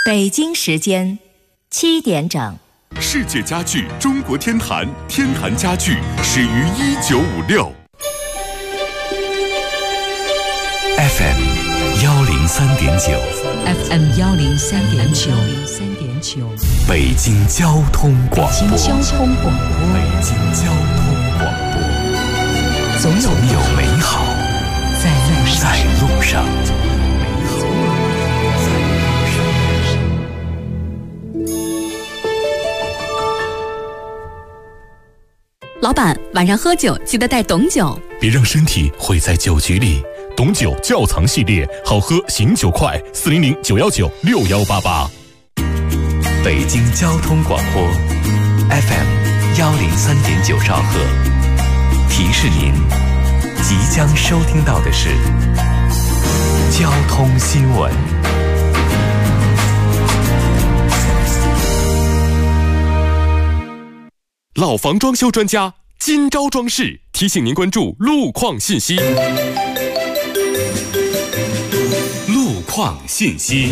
北京时间7点整。 世界家具中国天坛，天坛家具始于1956。 FM 103.9 FM 103.9 北京交通广播。 北京交通广播，总有美好在路上。 老板，晚上喝酒记得带董酒， 别让身体毁在酒局里。董酒窖藏系列，好喝醒酒快，400-919-6188。 北京交通广播 FM 103.9兆赫，提示您即将收听到的是交通新闻。 老房装修专家金招装饰提醒您关注路况信息。路况信息。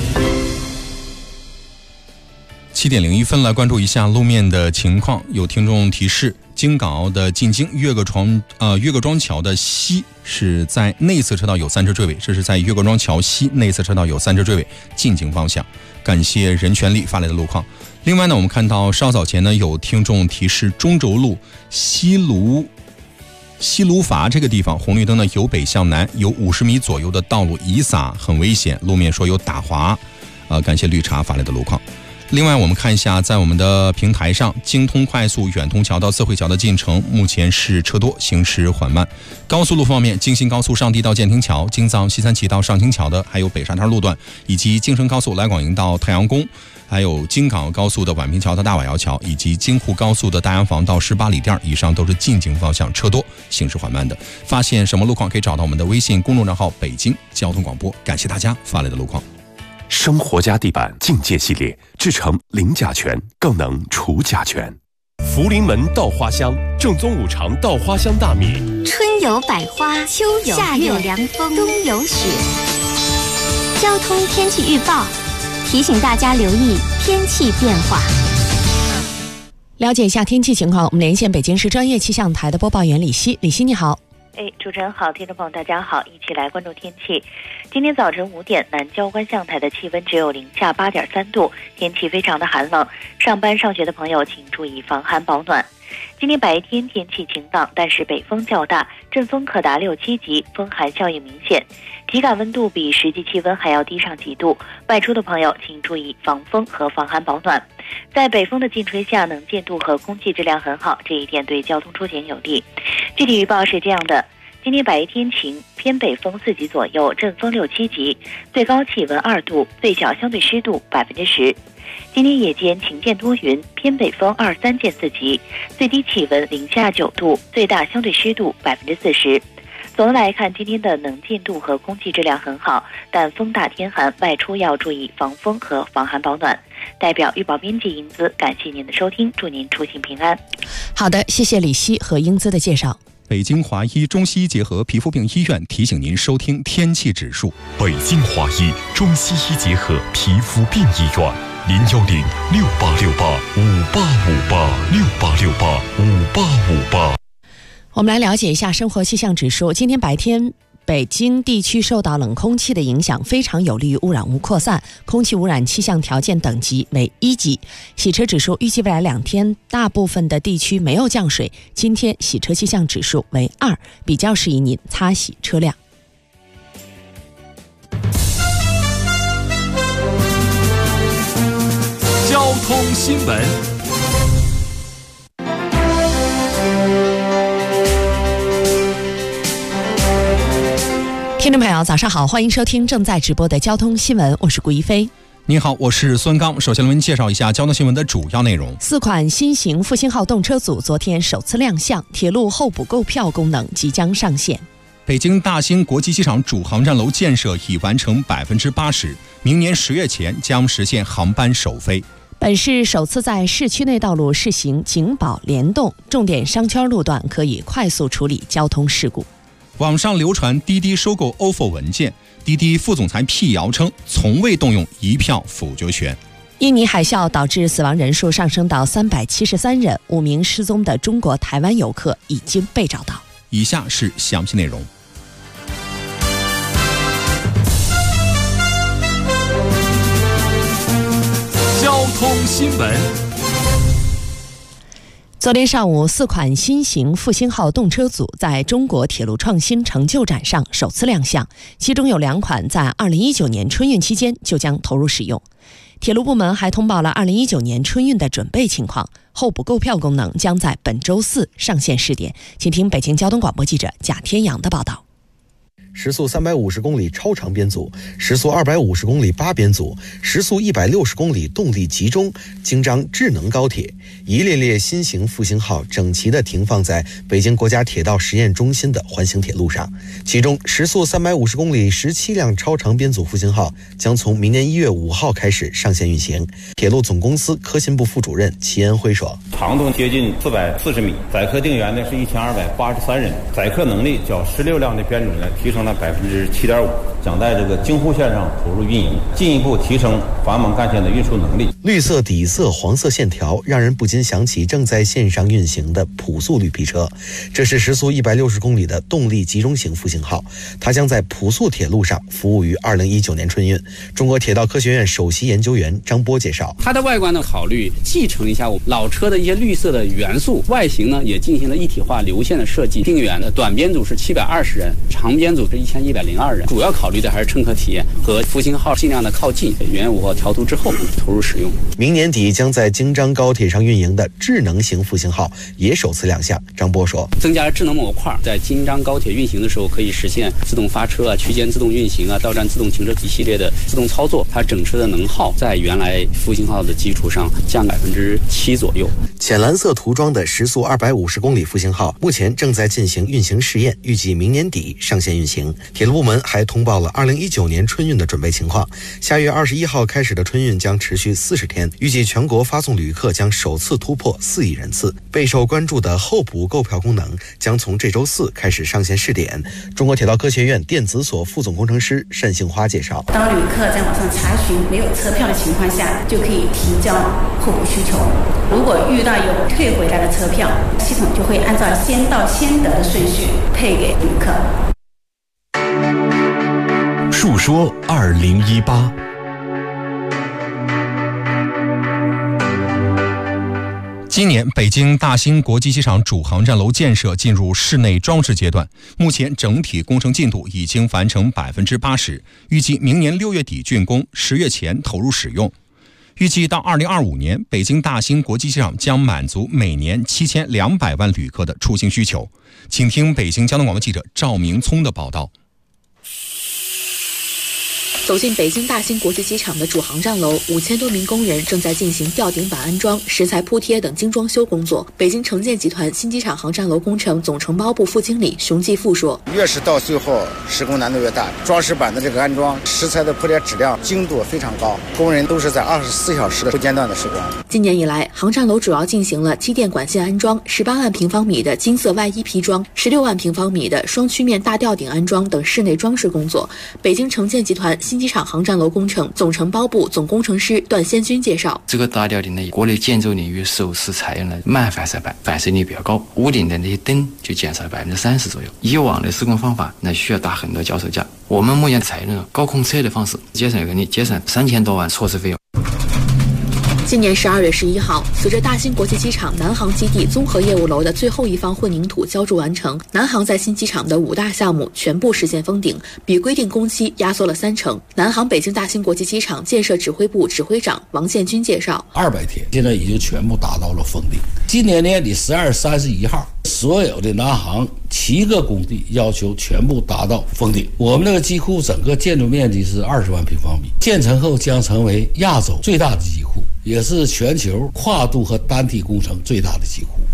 7点01分，来关注一下路面的情况。有听众提示，京港澳的进京岳各庄桥的西是在内侧车道有3车追尾，这是在岳各庄桥西内侧车道有3车追尾，进京方向。感谢任全力发来的路况。另外呢，我们看到稍早前呢，有听众提示中轴路西卢筏这个地方红绿灯呢由北向南有50米左右的道路遗撒，很危险，路面说有打滑。感谢绿茶发来的路况。另外我们看一下，在我们的平台上，京通快速远通桥到四惠桥的进程目前是车多，行驶缓慢。高速路方面，京新高速上地到建亭桥，京藏西三旗到上清桥的，还有北沙滩路段，以及京承高速来广营到太阳宫，还有京港高速的宛平桥到大瓦窑桥，以及京沪高速的大洋房到18里店，以上都是进京方向车多，行驶缓慢的。发现什么路况可以找到我们的微信公众账号北京交通广播。感谢大家发来的路况。 生活家地板境界系列，制成零甲醛，更能除甲醛。福临门稻花香，正宗五常稻花香大米。 春有百花，秋有夏有凉风，冬有雪。交通天气预报提醒大家留意天气变化。 了解一下天气情况，我们连线北京市专业气象台的播报员李希。李希你好。 主持人好，听众朋友大家好，一起来关注天气。今天早晨5点，南郊观象台的气温只有零下8.3度，天气非常的寒冷。上班上学的朋友请注意防寒保暖。今天白天天气晴朗，但是北风较大，阵风可达6、7级，风寒效应明显，体感温度比实际气温还要低上几度。外出的朋友请注意防风和防寒保暖。在北风的劲吹下，能见度和空气质量很好，这一点对交通出行有利。具体预报是这样的：今天白天晴，偏北风4级左右，阵风6、7级，最高气温2度，最小相对湿度10%。今天夜间晴间多云，偏北风2、3见4级，最低气温零下9度，最大相对湿度40%。总的来看，今天的能见度和空气质量很好，但风大天寒，外出要注意防风和防寒保暖。代表预报编辑英姿，感谢您的收听，祝您出行平安。 好的，谢谢李希和英姿的介绍。 北京华医中西医结合皮肤病医院提醒您收听天气指数。 北京华医中西医结合皮肤病医院，010-6868-5858，6868-5858。 我们来了解一下生活气象指数。今天白天，北京地区受到冷空气的影响，非常有利于污染物扩散，空气污染气象条件等级为1级。洗车指数预计未来2天大部分的地区没有降水，今天洗车气象指数为2，比较适宜您擦洗车辆。 交通新闻。 听众朋友早上好，欢迎收听正在直播的交通新闻，我是顾一飞。 您好，我是孙刚。首先为您介绍一下交通新闻的主要内容。 4款新型复兴号动车组昨天首次亮相，铁路候补购票功能即将上线。 北京大兴国际机场主航站楼建设已完成80%，明年10月前将实现航班首飞。 本市首次在市区内道路试行警保联动，重点商圈路段可以快速处理交通事故。 网上流传滴滴收购 ofo 文件，滴滴副总裁辟谣称从未动用一票否决权。 印尼海啸导致死亡人数上升到373人，5名失踪的中国台湾游客已经被找到。 以下是详细内容。 交通新闻。 昨天上午，4款新型复兴号动车组在中国铁路创新成就展上首次亮相，其中有2款在2019年春运期间就将投入使用。铁路部门还通报了2019年春运的准备情况，候补购票功能将在本周4上线试点。请听北京交通广播记者贾天阳的报道。 时速350公里超长编组，时速250公里8编组，时速160公里动力集中，京张智能高铁，一列列新型复兴号整齐地停放在北京国家铁道实验中心的环形铁路上。其中，时速350公里17辆超长编组复兴号将从明年1月5号开始上线运行。铁路总公司科信部副主任齐恩辉说：“ 长度接近440米，载客定员呢是1283人，载客能力较16辆的编组呢提升了7.5%，将在这个京沪线上投入运营，进一步提升繁忙干线的运输能力。” 绿色底色、黄色线条，让人不禁想起正在线上运行的普速绿皮车。这是时速160公里的动力集中型复兴号，它将在普速铁路上服务于2019年春运。中国铁道科学院首席研究员张波介绍， 它的外观呢，考虑继承一下我们老车的一些绿色的元素，外形呢也进行了一体化流线的设计。定员的短编组是720人，长编组是1102人，主要考虑的还是乘客体验和复兴号尽量的靠近原5号调图之后投入使用。 明年底将在京张高铁上运营的智能型复兴号也首次亮相。张波说， 增加了智能模块，在京张高铁运行的时候可以实现自动发车区间自动运行到站自动停车一系列的自动操作。它整车的能耗在原来复兴号的基础上降7%左右。 浅蓝色涂装的时速250公里复兴号目前正在进行运行试验，预计明年底上线运行。铁路部门还通报了2019年春运的准备情况，下月21号开始的春运将持续40天，预计全国发送旅客将首次突破4亿人次。备受关注的候补购票功能将从这周4开始上线试点。中国铁道科学院电子所副总工程师单杏花介绍， 当旅客在网上查询没有车票的情况下，就可以提交候补需求。如果遇到有退回来的车票，系统就会按照先到先得的顺序配给旅客。 述说2018。 今年北京大兴国际机场主航站楼建设进入室内装饰阶段，目前整体工程进度已经完成80%，预计明年6月底竣工，10月前投入使用。预计到2025年，北京大兴国际机场将满足每年7200万旅客的出行需求。请听北京交通广播记者赵明聪的报道。 走进北京大兴国际机场的主航站楼，5000多名工人正在进行吊顶板安装、石材铺贴等精装修工作。北京城建集团新机场航站楼工程总承包部副经理熊继富说：“ 越是到最后，施工难度越大，装饰板的这个安装、石材的铺贴质量精度非常高，工人都是在24小时的不间断的施工。” 今年以来，航站楼主要进行了机电管线安装、18万平方米的金色外衣批装、16万平方米的双曲面大吊顶安装等室内装饰工作。北京城建集团新机场航站楼工程总承包部总工程师段先军介绍， 这个大吊顶呢，国内建筑领域首次采用了慢反射板，反射率比较高，屋顶的那些灯就减少了30%左右。以往的施工方法那需要打很多脚手架，我们目前采用了高空测的方式，节省3000多万措施费用。 今年12月11号，随着大兴国际机场南航基地综合业务楼的最后一方混凝土浇筑完成，南航在新机场的5大项目全部实现封顶，比规定工期压缩了30%。南航北京大兴国际机场建设指挥部指挥长王建军介绍 ，200天现在已经全部达到了封顶。今年年底12月31号，所有的南航7个工地要求全部达到封顶。我们这个机库整个建筑面积是20万平方米，建成后将成为亚洲最大的机库，也是全球跨度和单体工程最大的机库。 大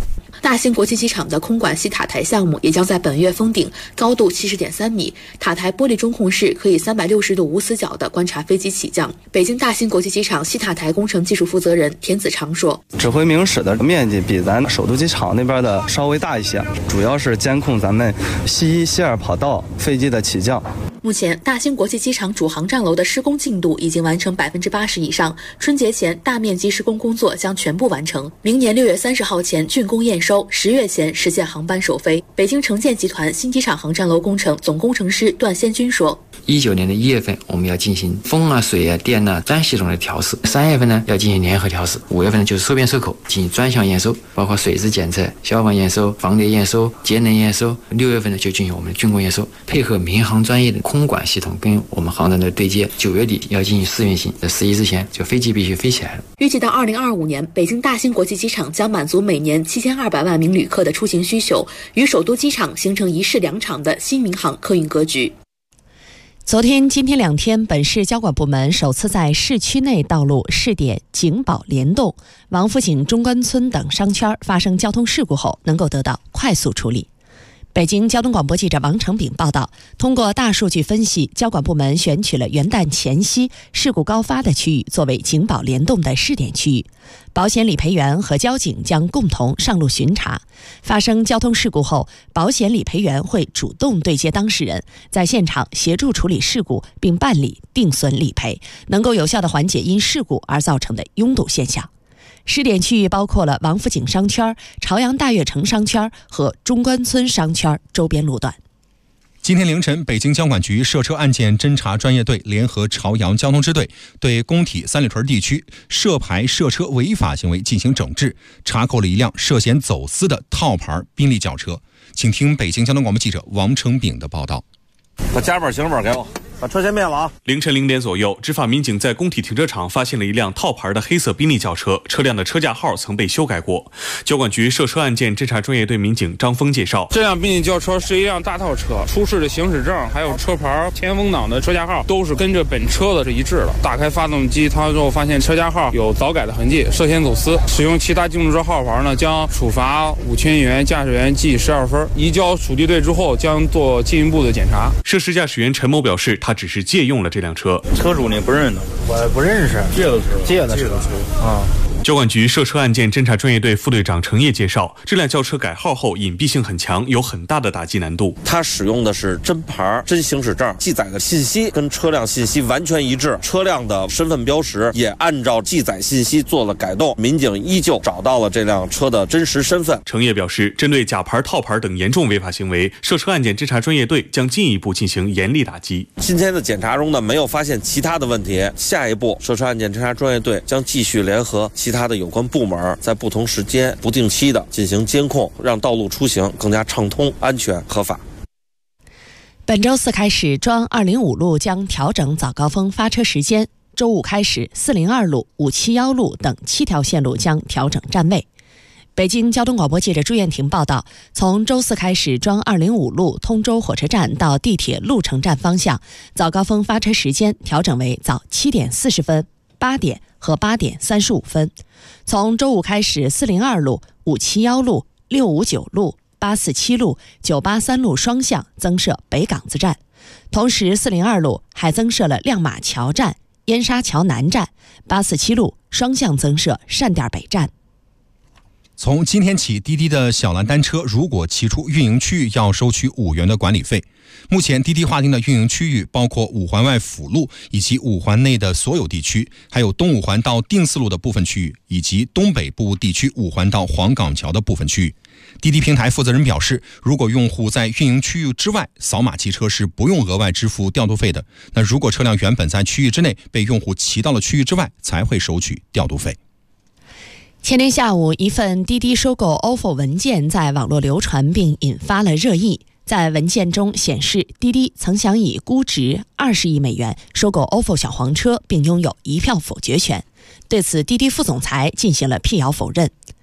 大兴国际机场的空管系塔台项目也将在本月封顶，高度70.3米，塔台玻璃中控室可以360度无死角地观察飞机起降。北京大兴国际机场西塔台工程技术负责人田子长说：“ 指挥明室的面积比咱首都机场那边的稍微大一些，主要是监控咱们西1、西2跑道飞机的起降。” 目前，大兴国际机场主航站楼的施工进度已经完成80%以上，春节前大面积施工工作将全部完成，明年6月30号前竣工验收，10月前实现航班首飞。北京城建集团新机场航站楼工程总工程师段先军说 ：19年的1月份，我们要进行风啊、水啊、电啊、站系统的调试；3月份呢，要进行联合调试；5月份呢，就是收编收口进行专项验收，包括水质检测、消防验收、防谍验收、节能验收；6月份呢，就进行我们的竣工验收，配合民航专业的空管系统跟我们航站的对接。9月底要进行试运行，在11之前，就飞机必须飞起来了。 预计到2025年，北京大兴国际机场将满足每年7200万名旅客的出行需求，与首都机场形成一市两场的新民航客运格局。 昨天、今天2天，本市交管部门首次在市区内道路试点景宝联动、王府井中关村等商圈发生交通事故后，能够得到快速处理。北京交通广播记者王成炳报道，通过大数据分析，交管部门选取了元旦前夕事故高发的区域作为景宝联动的试点区域，保险理赔员和交警将共同上路巡查。发生交通事故后，保险理赔员会主动对接当事人，在现场协助处理事故并办理定损理赔，能够有效地缓解因事故而造成的拥堵现象。试点区域包括了王府井商圈、朝阳大悦城商圈和中关村商圈周边路段。 今天凌晨，北京交管局涉车案件侦查专业队联合朝阳交通支队对工体三里屯地区涉牌涉车违法行为进行整治，查扣了一辆涉嫌走私的套牌宾利轿车。请听北京交通广播记者王成炳的报道。 把驾本行本给我，把车先灭了啊！ 凌晨0点左右，执法民警在工体停车场发现了一辆套牌的黑色宾利轿车，车辆的车架号曾被修改过。交管局涉车案件侦查专业队民警张峰介绍， 这辆宾利轿车是一辆大套车，出示的行驶证还有车牌、前风挡的车架号都是跟着本车的是一致的。打开发动机舱之后，发现车架号有早改的痕迹，涉嫌走私。使用其他竞注车号牌呢，将处罚5000元，驾驶员记12分。移交属地队之后，将做进一步的检查。 涉事驾驶员陈某表示，他只是借用了这辆车， 车主你不认得？ 我不认识， 借的车啊。 交管局涉车案件侦查专业队副队长程烨介绍，这辆轿车改号后隐蔽性很强，有很大的打击难度。 它使用的是真牌、真行驶证，记载的信息跟车辆信息完全一致，车辆的身份标识也按照记载信息做了改动，民警依旧找到了这辆车的真实身份。 程烨表示，针对假牌、套牌等严重违法行为，涉车案件侦查专业队将进一步进行严厉打击。 今天的检查中呢，没有发现其他的问题，下一步涉车案件侦查专业队将继续联合其他的有关部门，在不同时间不定期的进行监控，让道路出行更加畅通、安全、合法。 本周4开始，庄205路将调整早高峰发车时间。周5开始，402路、571路等7条线路将调整站位。北京交通广播记者朱艳婷报道，从周4开始，庄205路通州火车站到地铁鹿城站方向，早高峰发车时间调整为早7点40分、8点和8点35分。从周5开始，402路、571路、659路、847路、983路双向增设北岗子站，同时402路还增设了亮马桥站、燕沙桥南站，847路双向增设单店北站。 从今天起，滴滴的小蓝单车如果骑出运营区域，要收取5元的管理费。目前滴滴划定的运营区域包括5环外辅路以及5环内的所有地区，还有东5环到定四路的部分区域，以及东北部地区5环到黄岗桥的部分区域。滴滴平台负责人表示，如果用户在运营区域之外扫码骑车是不用额外支付调度费的，那如果车辆原本在区域之内被用户骑到了区域之外，才会收取调度费。 前天下午，一份滴滴收购 ofo 文件在网络流传并引发了热议。在文件中显示，滴滴曾想以估值20亿美元收购 ofo 小黄车，并拥有1票否决权。对此，滴滴副总裁进行了辟谣否认。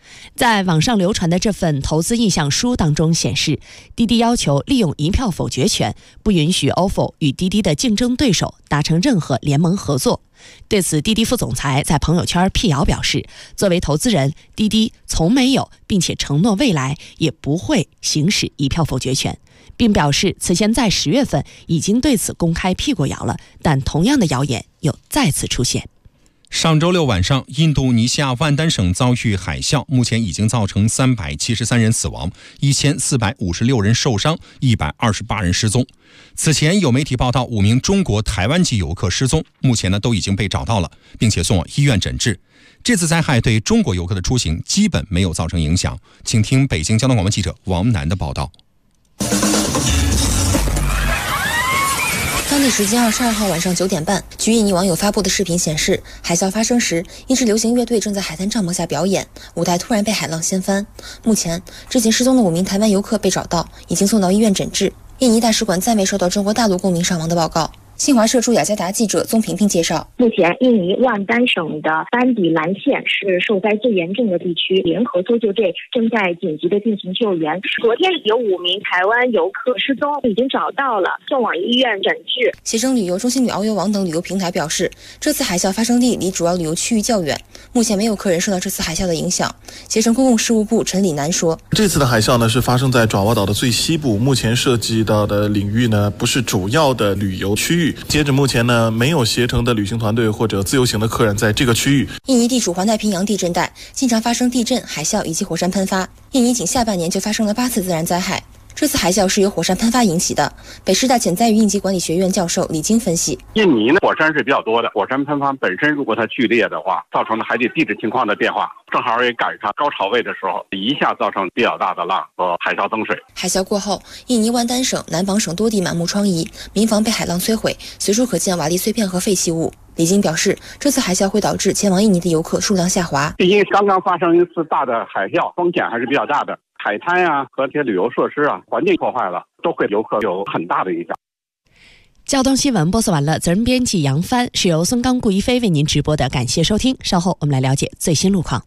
在网上流传的这份投资意向书当中显示，滴滴要求利用一票否决权，不允许 ofo 与滴滴的竞争对手达成任何联盟合作。对此，滴滴副总裁在朋友圈辟谣表示，作为投资人，滴滴从没有并且承诺未来也不会行使一票否决权，并表示此前在10月份已经对此公开辟过谣了，但同样的谣言又再次出现。 上周六晚上，印度尼西亚万丹省遭遇海啸，目前已经造成373人死亡，1456人受伤，128人失踪。此前有媒体报道5名中国台湾籍游客失踪，目前都已经被找到了，并且送往医院诊治。这次灾害对中国游客的出行基本没有造成影响。请听北京交通广播记者王楠的报道。 当地时间22号晚上9点半，据印尼网友发布的视频显示，海啸发生时，一支流行乐队正在海滩帐篷下表演，舞台突然被海浪掀翻。目前，之前失踪的5名台湾游客被找到，已经送到医院诊治。印尼大使馆暂未收到中国大陆公民伤亡的报告。新华社驻雅加达记者宗萍萍介绍， 目前印尼万丹省的班底兰县是受灾最严重的地区，联合搜救队正在紧急的进行救援。昨天有5名台湾游客失踪，已经找到了，送往医院诊治。 携程旅游、中新旅遨游网等旅游平台表示，这次海啸发生地离主要旅游区域较远，目前没有客人受到这次海啸的影响。携程公共事务部陈李南说， 这次的海啸呢是发生在爪哇岛的最西部，目前涉及到的领域呢不是主要的旅游区域。截止目前呢，没有携程的旅行团队或者自由行的客人在这个区域。 印尼地处环太平洋地震带，经常发生地震、海啸以及火山喷发。印尼仅下半年就发生了8次自然灾害。这次海啸是由火山喷发引起的。北师大潜在与应急管理学院教授李晶分析， 印尼呢火山是比较多的，火山喷发本身如果它剧烈的话，造成的海底地质情况的变化，正好也赶上高潮位的时候，一下造成比较大的浪和海啸增水。 海啸过后，印尼万丹省、南邦省多地满目疮痍，民房被海浪摧毁，随处可见瓦砾碎片和废弃物。李晶表示，这次海啸会导致前往印尼的游客数量下滑。 因为刚刚发生一次大的海啸，风险还是比较大的，海滩啊和这些旅游设施啊，环境破坏了，都会游客有很大的影响。 交通新闻播送完了，责任编辑杨帆，是由孙刚、顾一飞为您直播的，感谢收听。稍后我们来了解最新路况。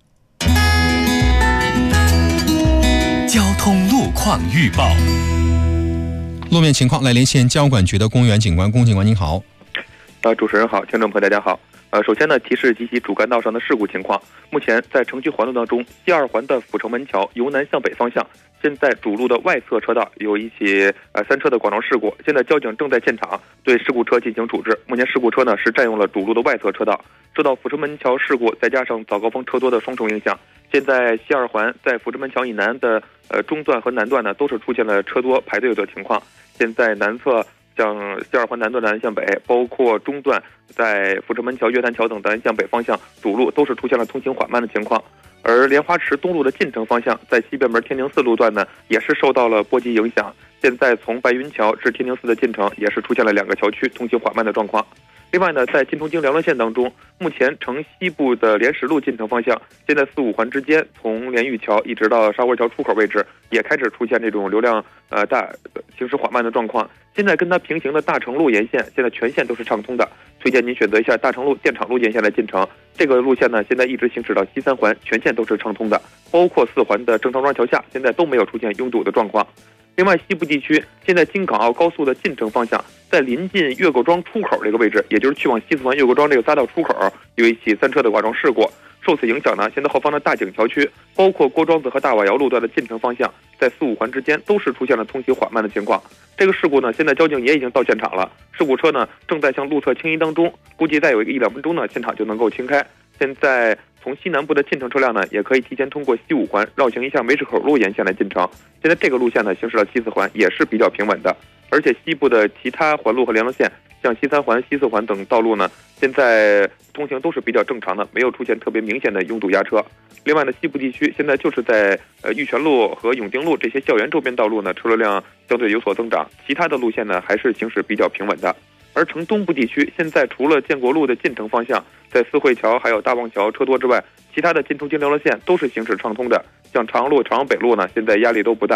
交通路况预报。 路面情况来连线交管局的公园警官龚警官，您好。 主持人好，听众朋友大家好。首先呢，提示及其主干道上的事故情况。目前在城区环路当中，西2环的阜成门桥由南向北方向，现在主路的外侧车道有一起3车的剐撞事故，现在交警正在现场对事故车进行处置。目前事故车呢是占用了主路的外侧车道，受到阜成门桥事故再加上早高峰车多的双重影响，现在西2环在阜成门桥以南的中段和南段呢都是出现了车多排队的情况。现在南侧像西2环南段的南向北，包括中段在阜成门桥、月坛桥等的南向北方向主路都是出现了通行缓慢的情况。而莲花池东路的进城方向，在西便门天宁寺路段呢，也是受到了波及影响。现在从白云桥至天宁寺的进城，也是出现了2个桥区通行缓慢的状况。另外呢，在金通京辽乐线当中，目前城西部的莲石路进城方向，现在4、5环之间，从莲玉桥一直到沙窝桥出口位置，也开始出现这种流量大、行驶缓慢的状况。现在跟它平行的大成路沿线，现在全线都是畅通的，推荐您选择一下大成路、建厂路沿线来进城。这个路线呢，现在一直行驶到西3环，全线都是畅通的，包括4环的郑长庄桥下，现在都没有出现拥堵的状况。另外，西部地区现在京港澳高速的进城方向，在临近岳各庄出口这个位置，也就是去往西4环岳各庄这个匝道出口，有一起3车的剐撞事故。受此影响呢，现在后方的大井桥区，包括郭庄子和大瓦窑路段的进城方向，在4、5环之间都是出现了通行缓慢的情况。这个事故呢，现在交警也已经到现场了，事故车呢正在向路侧清移当中，估计再有1、2分钟呢，现场就能够清开。现在从西南部的进城车辆呢，也可以提前通过西5环绕行一下梅市口路沿线来进城。现在这个路线呢，行驶到西4环也是比较平稳的，而且西部的其他环路和联络线，像西3环、西4环等道路呢，现在通行都是比较正常的，没有出现特别明显的拥堵压车。另外呢，西部地区现在就是在玉泉路和永定路这些校园周边道路呢，车流量相对有所增长，其他的路线呢还是行驶比较平稳的。而城东部地区现在除了建国路的进城方向，在四惠桥还有大望桥车多之外，其他的进出京辽乐线都是行驶畅通的。像长安路、长安北路呢，现在压力都不大。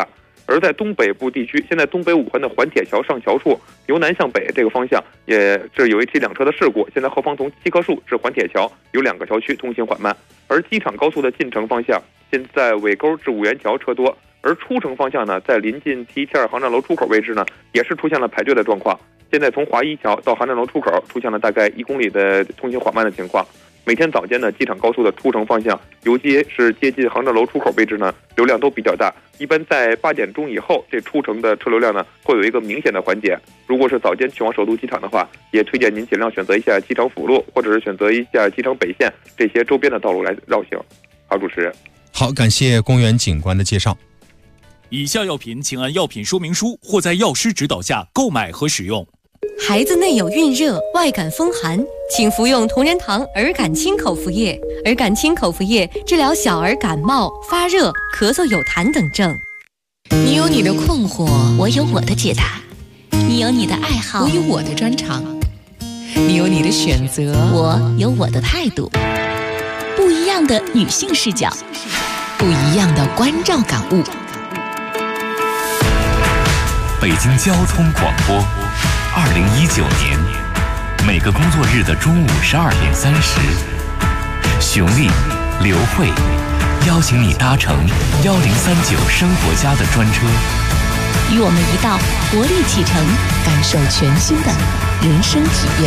而在东北部地区，现在东北5环的环铁桥上桥处由南向北这个方向也是有一起2车的事故，现在后方从七棵树至环铁桥有2个桥区通行缓慢。而机场高速的进城方向，现在尾沟至五元桥车多，而出城方向呢，在临近T72航站楼出口位置呢，也是出现了排队的状况。现在从华一桥到航站楼出口出现了大概1公里的通行缓慢的情况。每天早间呢，机场高速的出城方向，尤其是接近航站楼出口位置呢，流量都比较大。一般在8点钟以后，这出城的车流量呢，会有一个明显的缓解。如果是早间去往首都机场的话，也推荐您尽量选择一下机场辅路，或者是选择一下机场北线这些周边的道路来绕行。好，主持人。 好，感谢公园警官的介绍。 以下药品请按药品说明书或在药师指导下购买和使用。 孩子内有孕热、外感风寒，请服用同仁堂儿感清口服液。儿感清口服液治疗小儿感冒、发热、咳嗽有痰等症。 你有你的困惑，我有我的解答；你有你的爱好，我有我的专长；你有你的选择，我有我的态度。不一样的女性视角，不一样的关照感悟。 北京交通广播，2019年每个工作日的中午12点30，熊丽、刘慧邀请你搭乘1039生活家的专车， 与我们一道活力启程，感受全新的人生体验。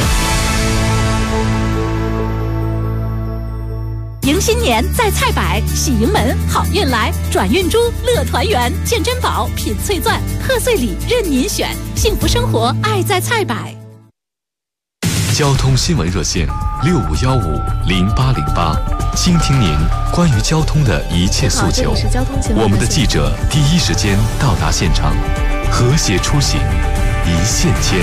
迎新年在菜百，喜迎门好运来，转运珠乐团圆，见珍宝品翠钻，贺岁礼任您选，幸福生活爱在菜百。 交通新闻热线65150808，倾听您关于交通的一切诉求。我们的记者第一时间到达现场，和谐出行，一线牵。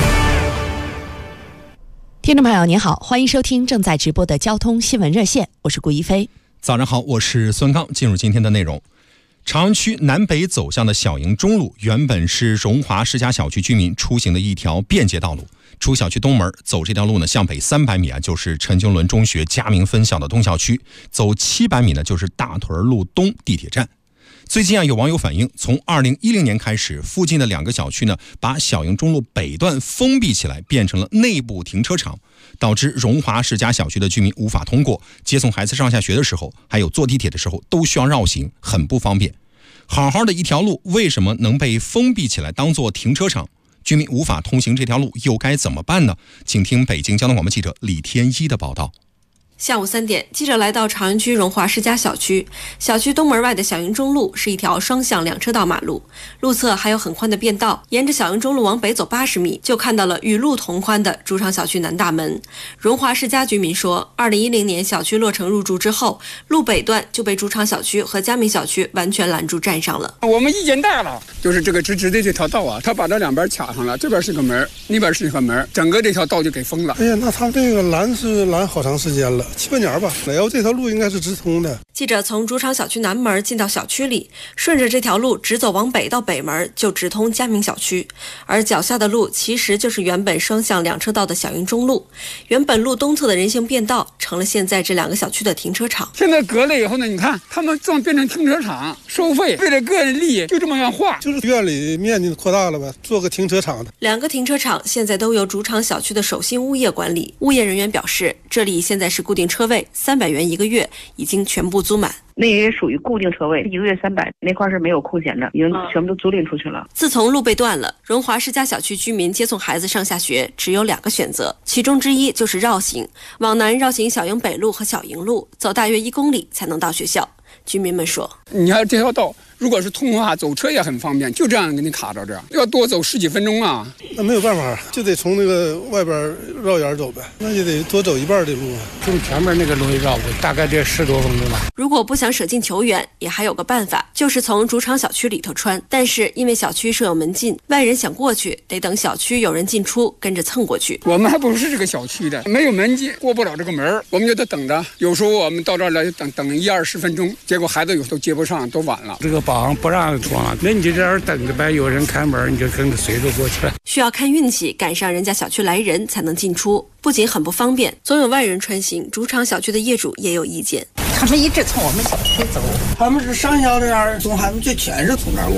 听众朋友您好，欢迎收听正在直播的交通新闻热线，我是顾一飞。 早上好，我是孙刚。进入今天的内容，朝阳区南北走向的小营中路原本是荣华世家小区居民出行的一条便捷道路。出小区东门走这条路呢，向北300米就是陈经纶中学佳明分校的东校区，走700米呢就是大屯路东地铁站。最近有网友反映，从2010年开始，附近的2个小区呢，把小营中路北段封闭起来，变成了内部停车场，导致荣华世家小区的居民无法通过，接送孩子上下学的时候，还有坐地铁的时候，都需要绕行，很不方便。好好的一条路，为什么能被封闭起来当作停车场？居民无法通行这条路，又该怎么办呢？请听北京交通广播记者李天一的报道。 下午3点，记者来到朝阳区荣华世家小区。小区东门外的小营中路是一条双向2车道马路，路侧还有很宽的便道。沿着小营中路往北走80米，就看到了与路同宽的主场小区南大门。荣华世家居民说，2010年小区落成入住之后，路北段就被主场小区和佳明小区完全拦住占上了。 我们意见大了，就是这个直直的这条道啊，他把这2边卡上了，这边是个门，那边是个门，整个这条道就给封了。 哎呀，那他这个拦是拦好长时间了，7、8年吧。然后这条路应该是直通的。 记者从主场小区南门进到小区里，顺着这条路直走往北到北门，就直通佳明小区。而脚下的路其实就是原本双向2车道的小营中路，原本路东侧的人行便道成了现在这2个小区的停车场。 现在隔了以后呢，你看他们正变成停车场，收费为了个人利益就这么样划， 就是院里面积扩大了呗，做个停车场的。 2个停车场现在都由主场小区的守信物业管理。物业人员表示，这里现在是固定车位，300元1个月，已经全部租满。 那也属于固定车位，1个月300，那块是没有空闲的，已经全部都租赁出去了。 自从路被断了，荣华世家小区居民接送孩子上下学只有2个选择，其中之一就是绕行，往南绕行小营北路和小营路，走大约1公里才能到学校。居民们说， 你看这条道如果是通的话，走车也很方便，就这样给你卡着这样，要多走10几分钟啊。 那没有办法，就得从那个外边绕远走呗，那就得多走1半的路啊。 从前面那个路绕过，大概这10多分钟吧。 如果不想舍近求远，也还有个办法，就是从主场小区里头穿。但是因为小区设有门禁，外人想过去得等小区有人进出，跟着蹭过去。 我们还不是这个小区的，没有门禁，过不了这个门，我们就得等着。有时候我们到这儿来等10-20分钟，结果孩子有时候接不上，都晚了。这个保安不让装了，那你就在这儿等着呗，有人开门你就跟着随着过去了。 需要看运气，赶上人家小区来人才能进出，不仅很不方便，总有外人穿行。主场小区的业主也有意见， 他们一直从我们小区走，他们是上校这样，送孩子就全是从这儿过。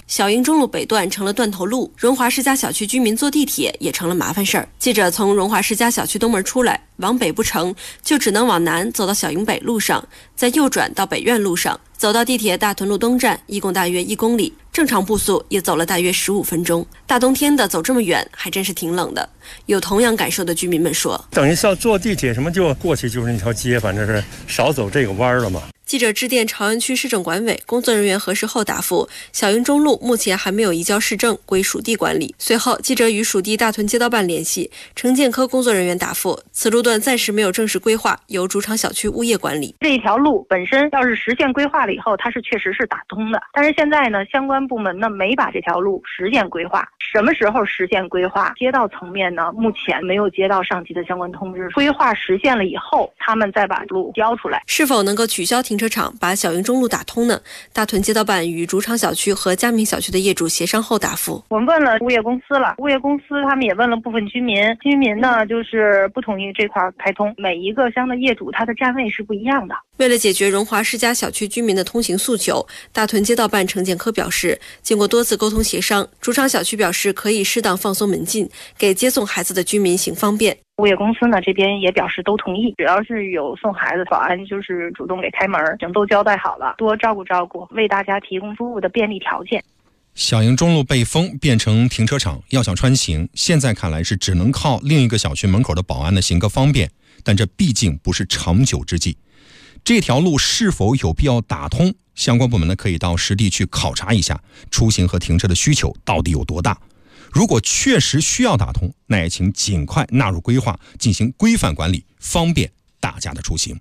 小营中路北段成了断头路，荣华世家小区居民坐地铁也成了麻烦事儿。记者从荣华世家小区东门出来，往北不成，就只能往南走到小营北路上，再右转到北苑路上，走到地铁大屯路东站，一共大约1公里，正常步速也走了大约15分钟。大冬天的走这么远，还真是挺冷的。有同样感受的居民们说：“ 等于是要坐地铁什么就过去就是那条街，反正是少走这个弯了嘛。” 记者致电朝阳区市政管委，工作人员核实后答复，小营中路目前还没有移交市政，归属地管理。随后，记者与属地大屯街道办联系，城建科工作人员答复，此路段暂时没有正式规划，由主场小区物业管理。 这一条路本身要是实现规划了以后，它是确实是打通的，但是现在呢，相关部门呢没把这条路实现规划。什么时候实现规划？街道层面呢，目前没有接到上级的相关通知。规划实现了以后，他们再把路交出来。 是否能够取消停车场，把小营中路打通呢？大屯街道办与主场小区和嘉明小区的业主协商后答复。 我们问了物业公司了，物业公司他们也问了部分居民，居民呢就是不同意这块开通。每一个乡的业主他的站位是不一样的。 为了解决荣华世家小区居民的通行诉求，大屯街道办城建科表示，经过多次沟通协商，主场小区表示可以适当放松门禁，给接送孩子的居民行方便。 物业公司呢这边也表示都同意，只要是有送孩子，保安就是主动给开门，整都交代好了，多照顾照顾，为大家提供服务的便利条件。 小营中路被封变成停车场，要想穿行，现在看来是只能靠另一个小区门口的保安的行个方便，但这毕竟不是长久之计。这条路是否有必要打通？相关部门呢可以到实地去考察一下，出行和停车的需求到底有多大。如果确实需要打通，那也请尽快纳入规划，进行规范管理，方便大家的出行。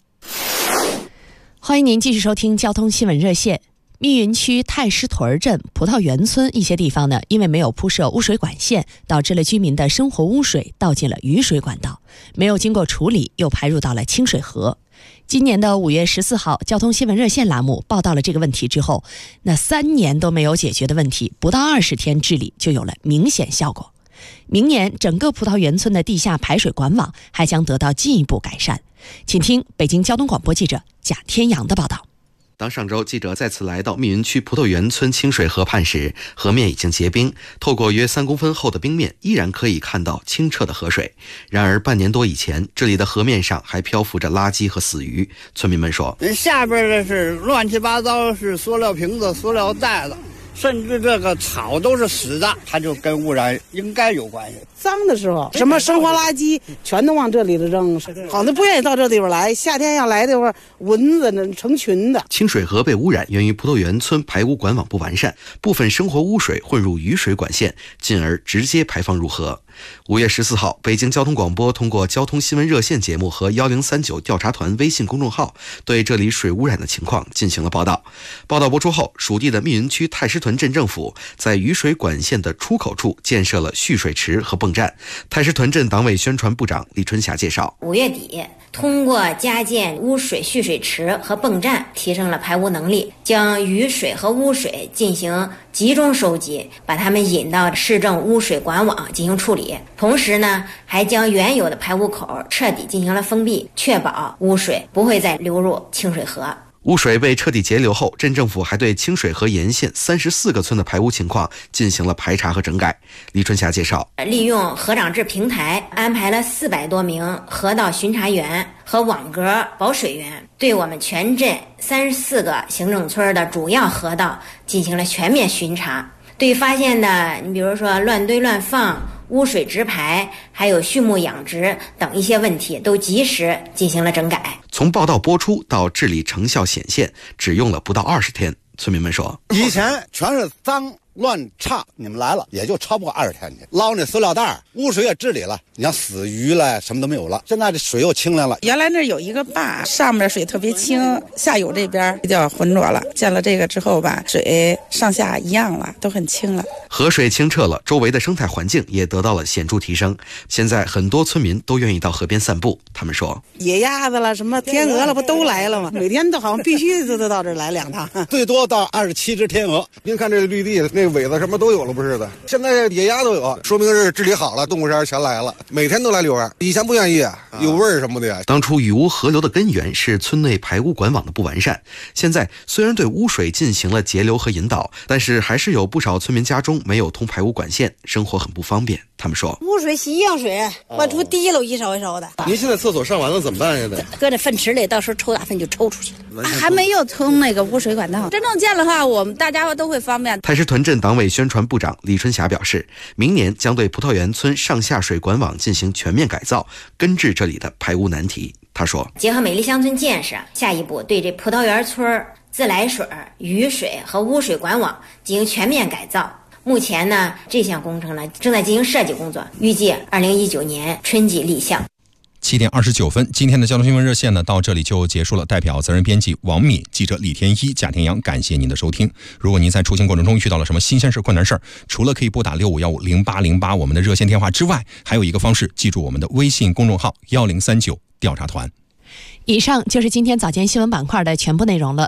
欢迎您继续收听交通新闻热线。密云区太师屯镇、葡萄园村一些地方呢，因为没有铺设污水管线，导致了居民的生活污水倒进了雨水管道，没有经过处理，又排入到了清水河。今年的5月14号，交通新闻热线栏目报道了这个问题之后，那3年都没有解决的问题，不到20天治理就有了明显效果。明年整个葡萄园村的地下排水管网还将得到进一步改善。请听北京交通广播记者贾天阳的报道。 当上周记者再次来到密云区葡萄园村清水河畔时，河面已经结冰，透过约3公分厚的冰面，依然可以看到清澈的河水。然而半年多以前，这里的河面上还漂浮着垃圾和死鱼。村民们说， 下边的是乱七八糟，是塑料瓶子、塑料袋子，甚至这个草都是死的，它就跟污染应该有关系。 脏的时候，什么生活垃圾全都往这里头扔，好像不愿意到这地方来。夏天要来的话，蚊子呢成群的。 清水河被污染源于葡萄园村排污管网不完善，部分生活污水混入雨水管线，进而直接排放入河。5月14号，北京交通广播通过交通新闻热线节目和1039调查团微信公众号对这里水污染的情况进行了报道。报道播出后，属地的密云区太师屯镇政府在雨水管线的出口处建设了蓄水池和泵站。太师屯镇党委宣传部长李春霞介绍 ，5月底通过加建污水蓄水池和泵站，提升了排污能力，将雨水和污水进行集中收集，把它们引到市政污水管网进行处理。同时呢，还将原有的排污口彻底进行了封闭，确保污水不会再流入清水河。 污水被彻底截流后，镇政府还对清水河沿线34个村的排污情况进行了排查和整改。李春霞介绍， 利用河长制平台，安排了400多名河道巡查员和网格保水员，对我们全镇34个行政村的主要河道进行了全面巡查。对发现的，你比如说乱堆乱放、污水直排，还有畜牧养殖等一些问题，都及时进行了整改。 从报道播出到治理成效显现，只用了不到20天。村民们说， 以前全是脏乱差，你们来了也就超不过20天去，捞那塑料袋，污水也治理了，你像死鱼了什么都没有了，现在这水又清亮了。 原来那有一个坝，上面水特别清，下游这边比较浑浊了，建了这个之后吧，水上下一样了，都很清了。 河水清澈了，周围的生态环境也得到了显著提升。现在很多村民都愿意到河边散步，他们说， 野鸭子了，什么天鹅了，不都来了吗？每天都好像必须都到这儿来2趟， 最多到27只天鹅。您看这绿地，那尾子什么都有了，不是的。现在野鸭都有，说明是治理好了，动物园全来了，每天都来遛弯。以前不愿意啊， 有味儿什么的呀。 当初雨污河流的根源是村内排污管网的不完善，现在虽然对污水进行了截流和引导，但是还是有不少村民家中没有通排污管线，生活很不方便。他们说， 污水洗样水往出滴溜一勺一勺的。 您现在厕所上完了怎么办呀？ 搁那粪池里，到时候抽大粪就抽出去了。还没有通那个污水管道，真正建了话，我们大家都会方便。 太师屯镇党委宣传部长李春霞表示，明年将对葡萄园村上下水管网进行全面改造，根治这里的排污难题。他说， 结合美丽乡村建设，下一步对这葡萄园村自来水、雨水和污水管网进行全面改造。目前呢，这项工程呢正在进行设计工作，预计2019年春季立项。 7点29分，今天的交通新闻热线呢到这里就结束了。代表责任编辑王敏、记者李天一、贾天阳，感谢您的收听。如果您在出行过程中遇到了什么新鲜事、困难事，除了可以拨打65150808我们的热线电话之外，还有一个方式，记住我们的微信公众号1039调查团。 以上就是今天早间新闻板块的全部内容了。